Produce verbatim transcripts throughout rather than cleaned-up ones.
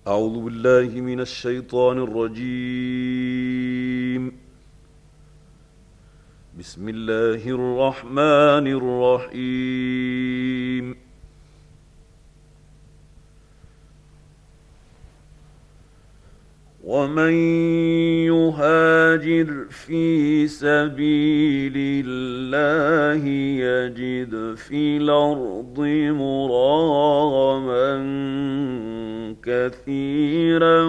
أعوذ بالله من الشيطان الرجيم. بسم الله الرحمن الرحيم. ومن يهاجر في سبيل الله يجد في الأرض مراغما كثيرا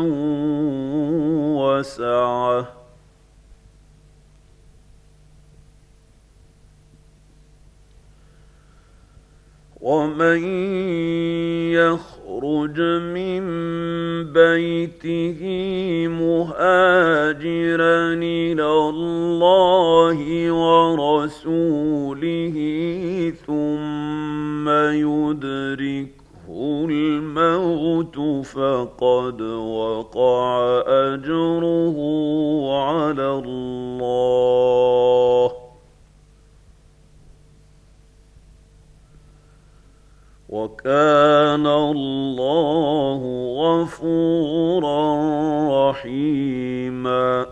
وسعة ومن يخرج من بيته مهاجرا إلى الله ورسوله ثم يدركه الموت فقد وقع أجره على الله، وكان الله غفورا رحيما.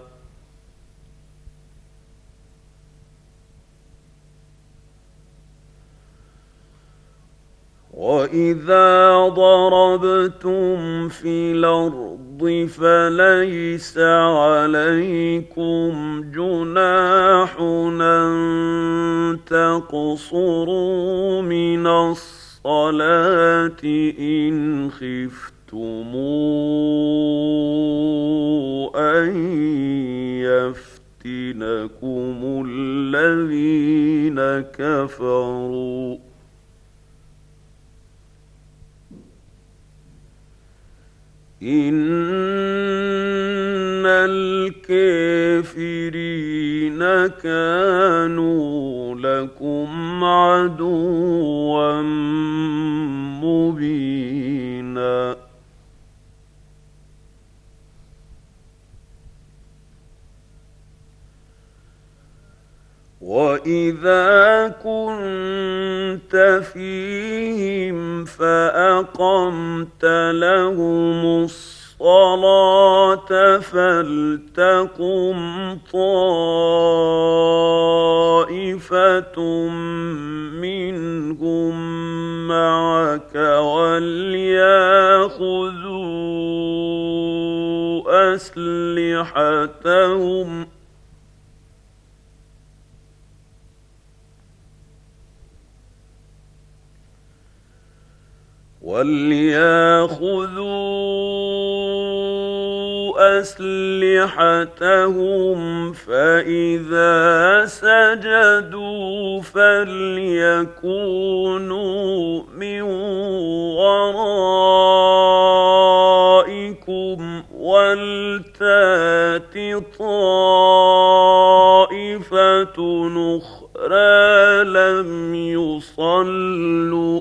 وإذا ضربتم في الأرض فليس عليكم جناح أن تقصروا من الصلاة إن خفتم أن يفتنكم الذين كفروا، إن الكافرين كانوا لكم عدوا مبينا. وإذا كنت فيهم فأقمت لهم الصلاة فلتقم طائفة منهم معك وليأخذوا أسلحتهم وليأخذوا أسلحتهم فإذا سجدوا فليكونوا من ورائكم ولتأت طائفة أخرى لم يصلوا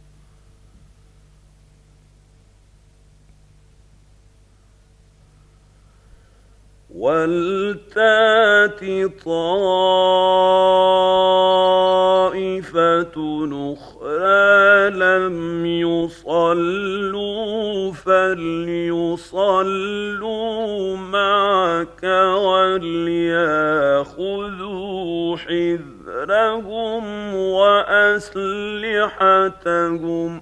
وَلْتَأْتِ طَائِفَةٌ أُخْرَىٰ لَمْ يُصَلُّوا فَلْيُصَلُّوا مَعَكَ وَلْيَأْخُذُوا حِذْرَهُمْ وَأَسْلِحَتَهُمْ ۗ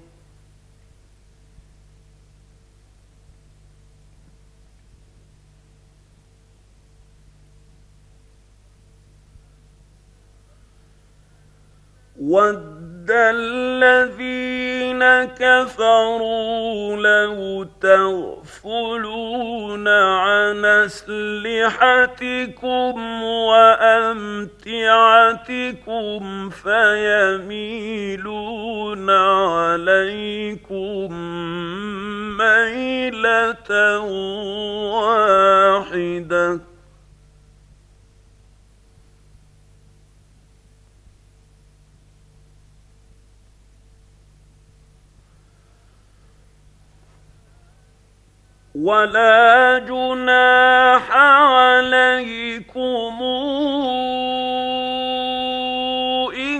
وَدَّ الَّذِينَ كَفَرُوا لَوْ تَغْفُلُونَ عَنْ أَسْلِحَتِكُمْ وَأَمْتِعَتِكُمْ فَيَمِيلُونَ عَلَيْكُمْ مَيْلَةً وَاحِدَةً وَلَا جُنَاحَ عَلَيْكُمْ إِن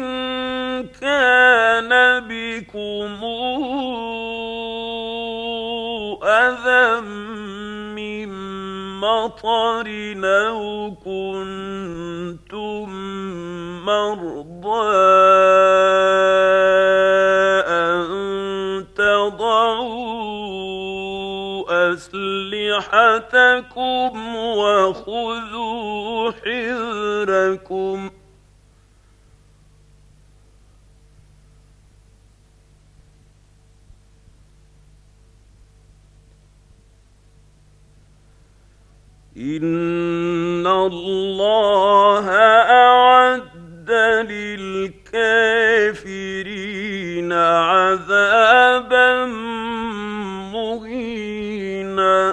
كَانَ بِكُمْ أَذًى مِّن مَّطَرٍ أَوْ كُنتُم مَّرْضَىٰ أَن تَضَعُوا أَسْلِحَتَكُمْ وَخُذُوا حِذْرَكُمْ ۗ إِنَّ اللَّهَ أَعَدَّ لِلْكَافِرِينَ عَذَابًا مُّهِينًا.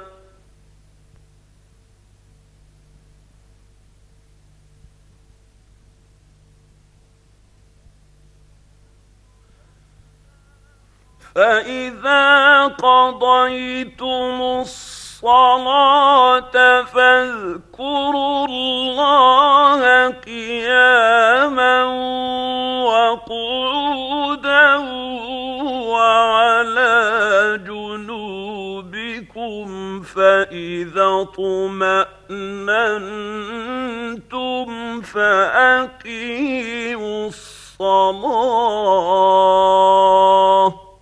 فَإِذَا قَضَيْتُمُ الصَّلَاةَ فَاذْكُرُوا اللَّهَ قِيَامًا وَقُعُودًا وَعَلَىٰ جُنُوبِكُمْ ۚ فَإِذَا اطْمَأْنَنتُمْ فَأَقِيمُوا الصَّلَاةَ ۚ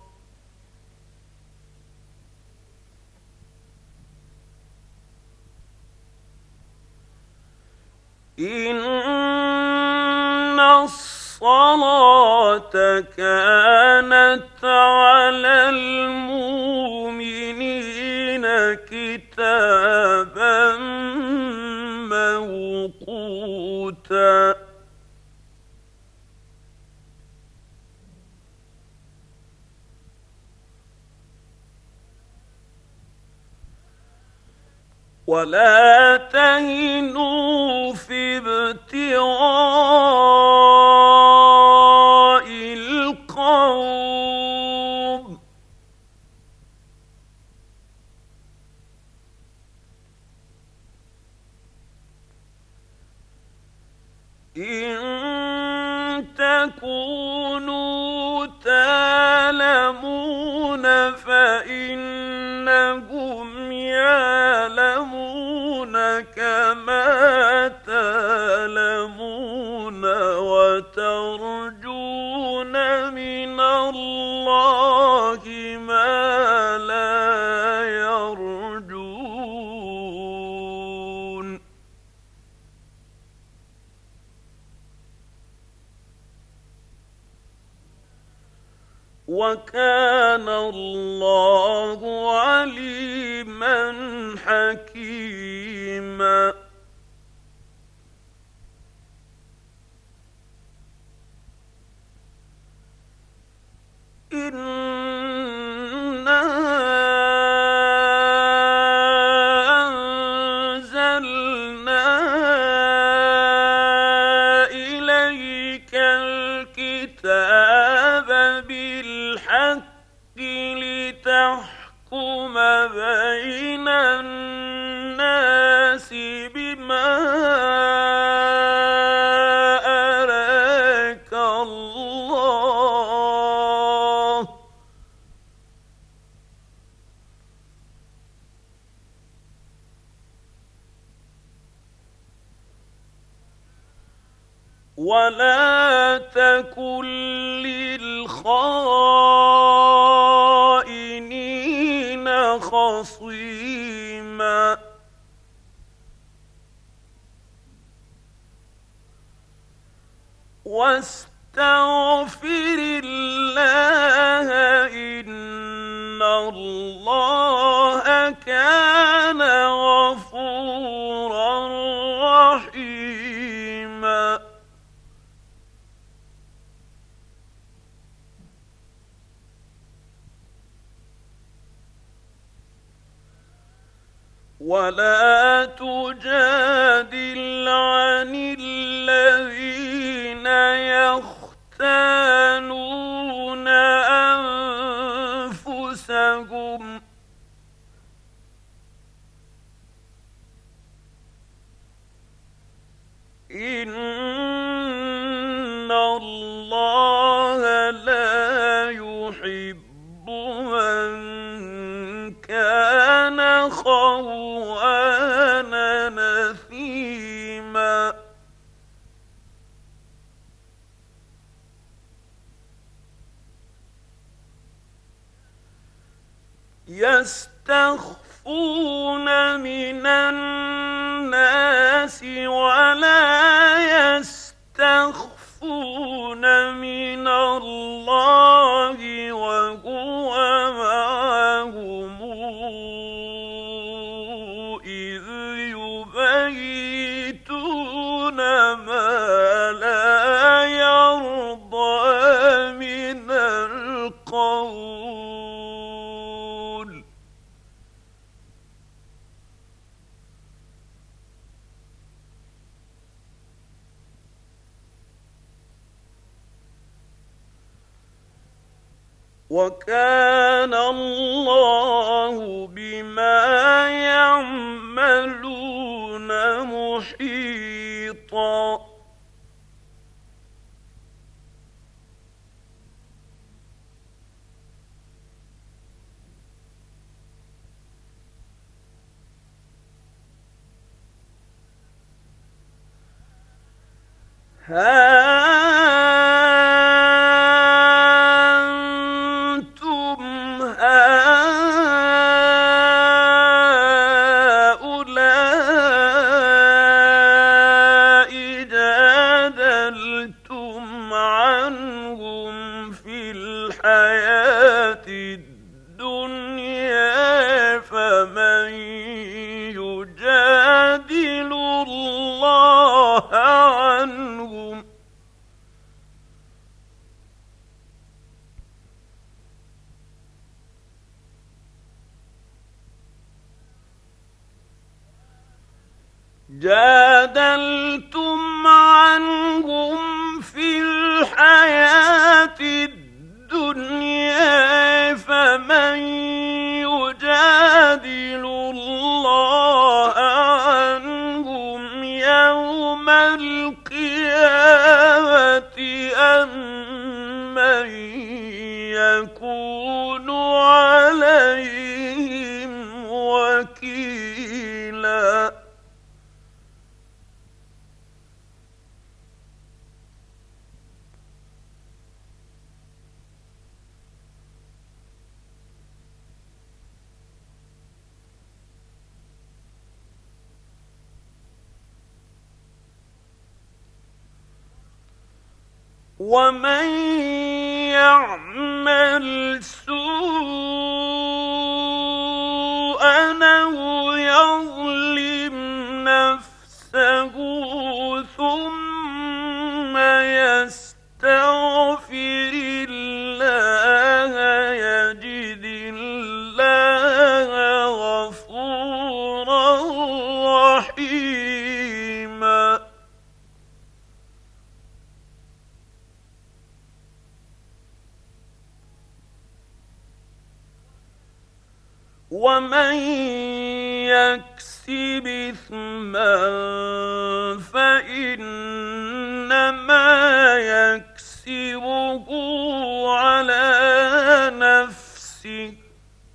إِنَّ الصَّلَاةَ كَانَتْ عَلَى الْمُؤْمِنِينَ كِتَابًا مَّوْقُوتًا. وَلَا تَهِنُوا فِي ابْتِغَاءِ الْقَوْمِ ۖ إِن تَكُونُوا تَأْلَمُونَ فَإِنَّهُمْ يَعْلَمُونَ كَمَا تَأْلَمُونَ وَتَرْجُونَ مِنَ اللَّهِ مَا لَا يَرْجُونَ ۗ وَكَانَ اللَّهُ عَلِيمًا حَكِيمًا. إِنَّا أَنزَلْنَا إِلَيْكَ الْكِتَابَ بِالْحَقِّ لِتَحْكُمَ بَيْنَ النَّاسِ بِمَا أَرَاكَ اللَّهُ ۚ وَلَا تَكُن لِّلْخَائِنِينَ خَصِيمًا. وَاسْتَغْفِرِ اللَّهَ ۖ إِنَّ اللَّهَ كَانَ غَفُورًا رَّحِيمًا. وَلَا تُجَادِلْ عَنِ الَّذِينَ يَخْتَانُونَ أَنفُسَهُمْ ۚ إِنَّ اللَّهَ لَا يُحِبُّ مَن كَانَ الْأَخَوَّانَ نَثِيمًا يَسْتَخْفُونَ مِنَ النَّاسِ وَلَا يَسْتَخْفُونَ مِنَ اللَّهِ وَهُوَ مَعَهُمْ إِذْ يُبَيِّتُونَ مَا لَا يَرْضَىٰ مِنَ الْقَوْلِ وَكَانَ اللَّهُ بِمَا يَعْمَلُونَ مُحِيطًا ها أنتم هؤلاء جادلتم عنهم في الحياة الدنيا فمن يجادل الله عنهم جادلتم عنهم في الحياة الدنيا فمن يجادل الله عنهم يوم القيامة أم من يكون عليهم وكيلا ومن يعمل سوءا أو يظلم نفسه ثم يستغفر الله يجد الله غفورا رحيما ومن يكسب إثما فإنما يكسبه على نفسه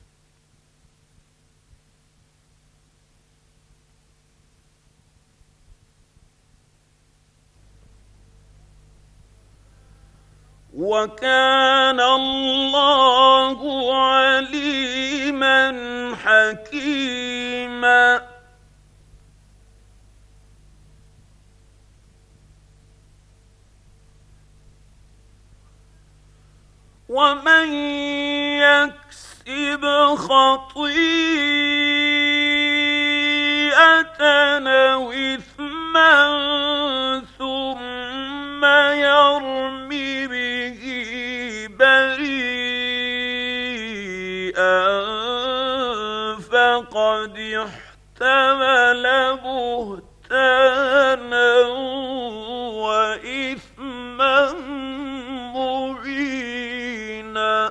وَكَانَ اللَّهُ عَلِيمًا حَكِيمًا وَمَن يَكْسِبْ خَطِيئَةً أَوْ إِثْمًا ثُمَّ يَرْمِ بِهِ بَرِيئًا فَقَدِ احْتَمَلَ بُهْتَانًا وَإِثْمًا مُّبِينًا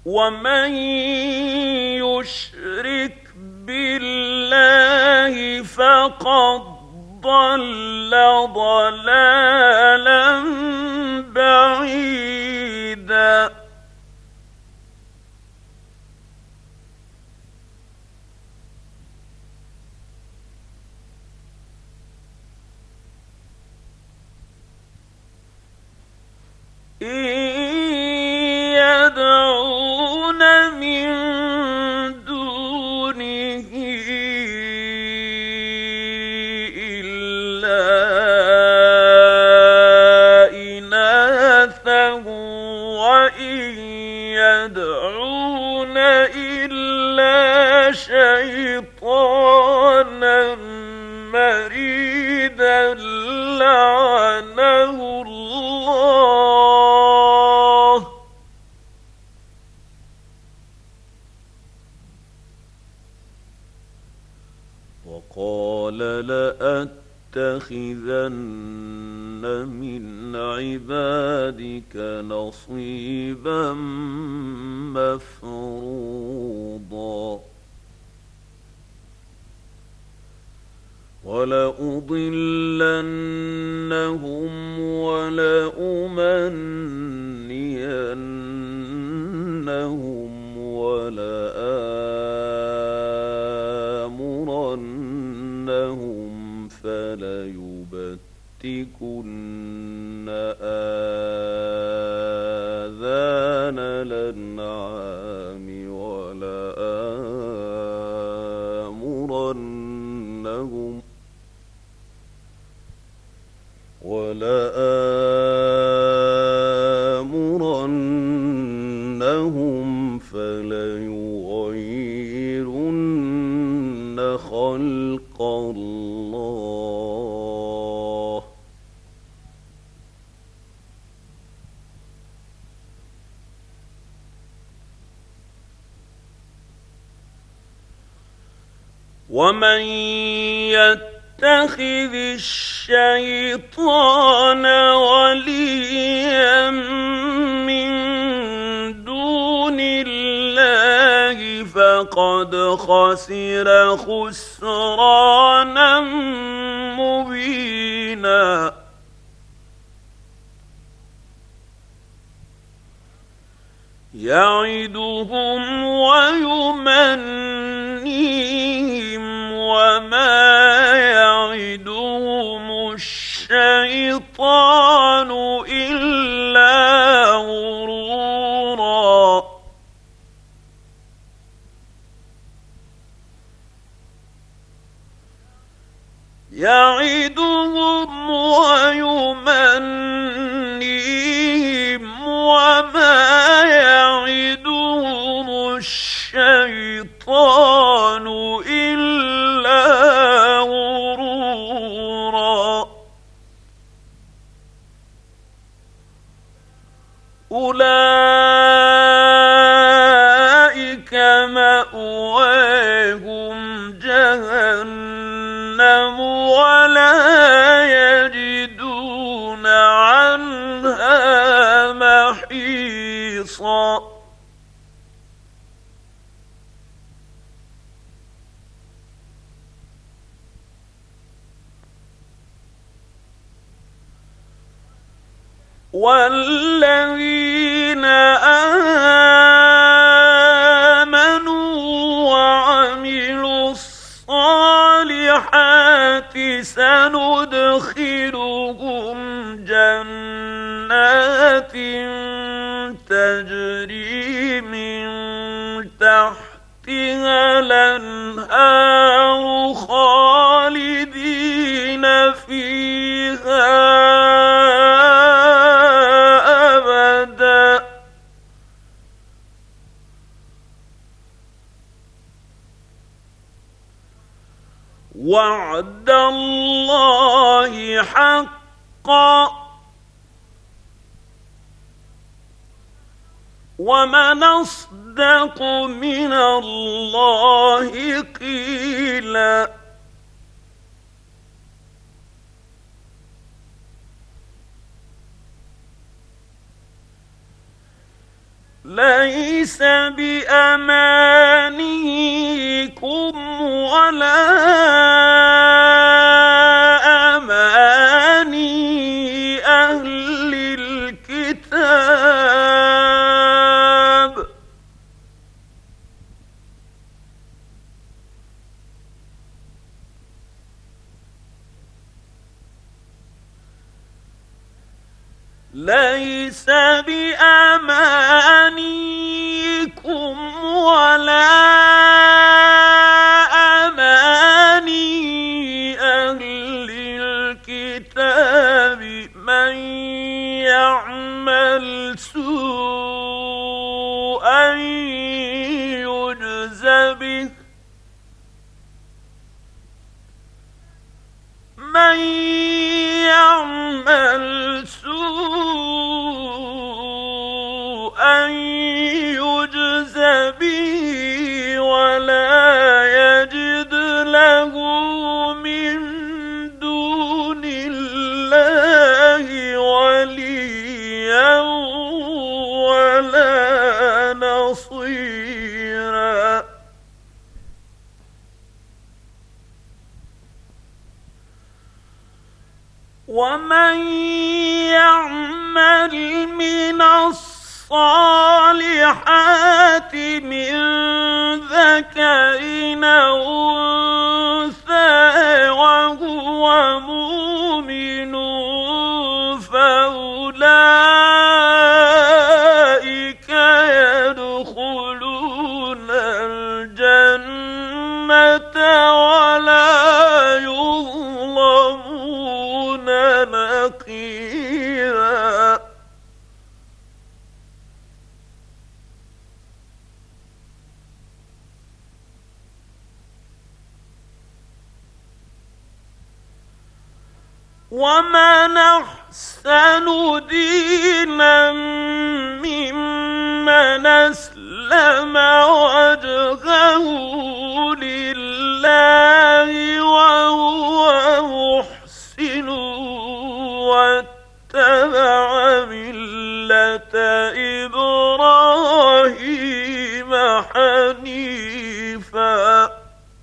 ومن يشرك بالله فقد ضل ضلالا بعيدا إن يدعون من دونه إلا إناثا وإن يدعون إلا شيطانا مريدا لعنه الله وقال لأتخذن من عبادك نصيبا مفروضا ولأضلنهم ولأمنينهم ولآمرنهم فليبتكن آذان الأنعام ولآمرنهم ولآمرنهم فليغيرن خلق الله ومن يتخذ الشيطان وليا من دون الله فقد خسر خسرانا مبينا يعدهم ويمنيهم وما يعدهم الشيطان إلا غرورا يعدهم ويمنيهم وما يعدهم الشيطان إلا غرورا أولئك مأواهم جهنم ولا يجدون عنها محيصا والذين آمنوا وعملوا الصالحات سندخلهم جنات تجري من تحتها الأنهار خالدين فيها وعد الله حقا ومن أصدق من الله قيلا ليس بأمانيكم ولا أماني أهل الكتاب ليس بأمانيكم ولا أماني أهل الكتاب من يعمل سوءا يجز به من يعمل سوءا يجز به ولا يجد له من دون الله وليا ولا نصيرا ومن يعمل من الصالحات من ذكر أو أنثى وهو مؤمن فأولئك يدخلون الجنة ولا يظلمون نقيرا ومن أحسن دينا ممن أسلم وجهه لله وهو محسن واتبع ملة إبراهيم حنيفا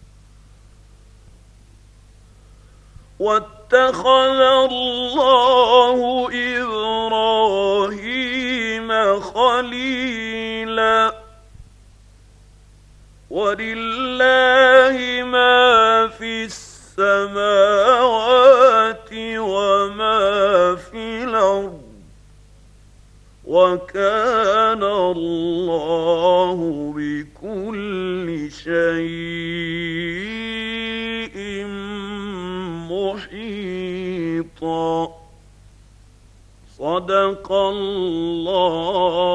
واتخذ الله إبراهيم خليلا ولله ما في السماوات وما في الأرض وكان الله بكل شيء محيطا صدق الله